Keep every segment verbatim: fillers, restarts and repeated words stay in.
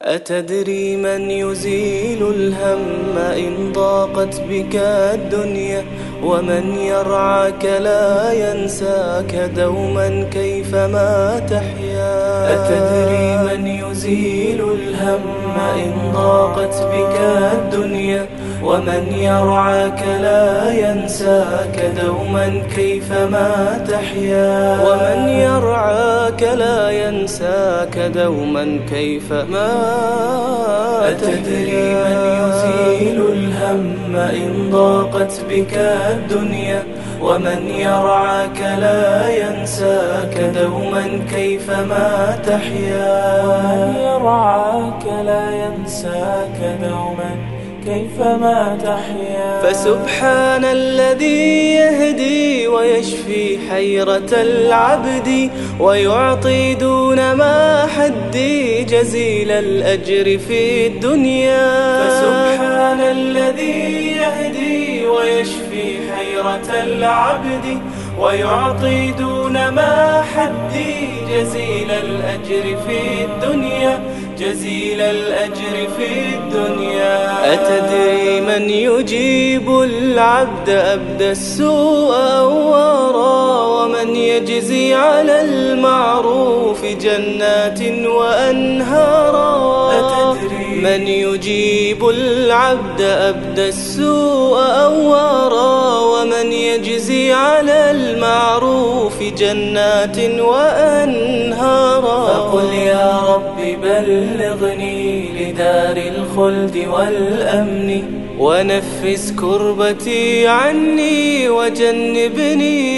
أتدري من يزيل الهم إن ضاقت بك الدنيا، ومن يرعاك لا ينساك دوما كيفما تحيا. أتدري من يزيل الهم إن ضاقت بك الدنيا، ومن يرعاك لا ينساك دوما كيفما تحيا. ومن يرعاك لا ينساك دوما كيفما. أتدري من يزيل الهم إن ضاقت بك الدنيا، ومن يرعاك لا ينساك دوما كيفما تحيا. ومن يرعاك لا ينساك دوما كيفما تحيا. فسبحان الذي يهدي ويشفي حيرة العبد، ويعطي دون ما حدي جزيل الأجر في الدنيا. فسبحان الذي يهدي ويشفي حيرة العبد، ويعطي دون ما حدي جزيل الأجر في الدنيا. جزيل الأجر في الدنيا. أتدري من يجيب العبد أبدى السوء أوارا، ومن يجزي على المعروف جنات وأنهارا. أتدري من يجيب العبد أبدى السوء أوارا، ومن يجزي على المعروف جنات وأنهارا. فقل يا رب بلغني لدار الخلد والأمن، ونفس كربتي عني وجنبني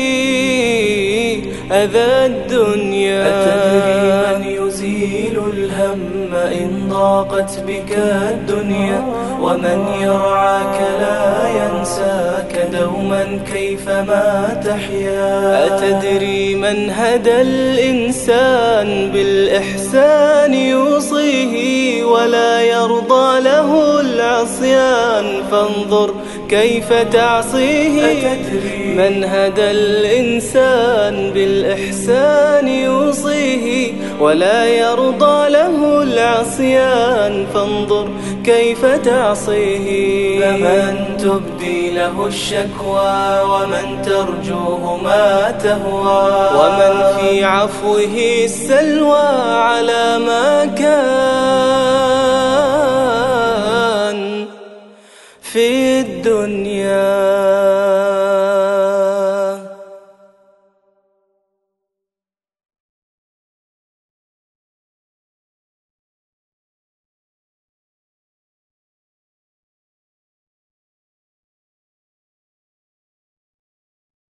أذى الدنيا. أتدري من يزيل الهم إن ضاقت بك الدنيا، ومن يرعاك لا ينساك دوما كيفما تحيا. أتدري من هدى الإنسان بالإحسان يوصيه، ولا يرضى له العصيان فانظر كيف تعصيه. أتدري من هدى الإنسان بالإحسان يوصيه، ولا يرضى له العصيان فانظر كيف تعصيه. فمن تبدي له الشكوى ومن ترجوه ما تهوى، ومن في عفوه السلوى على ما كان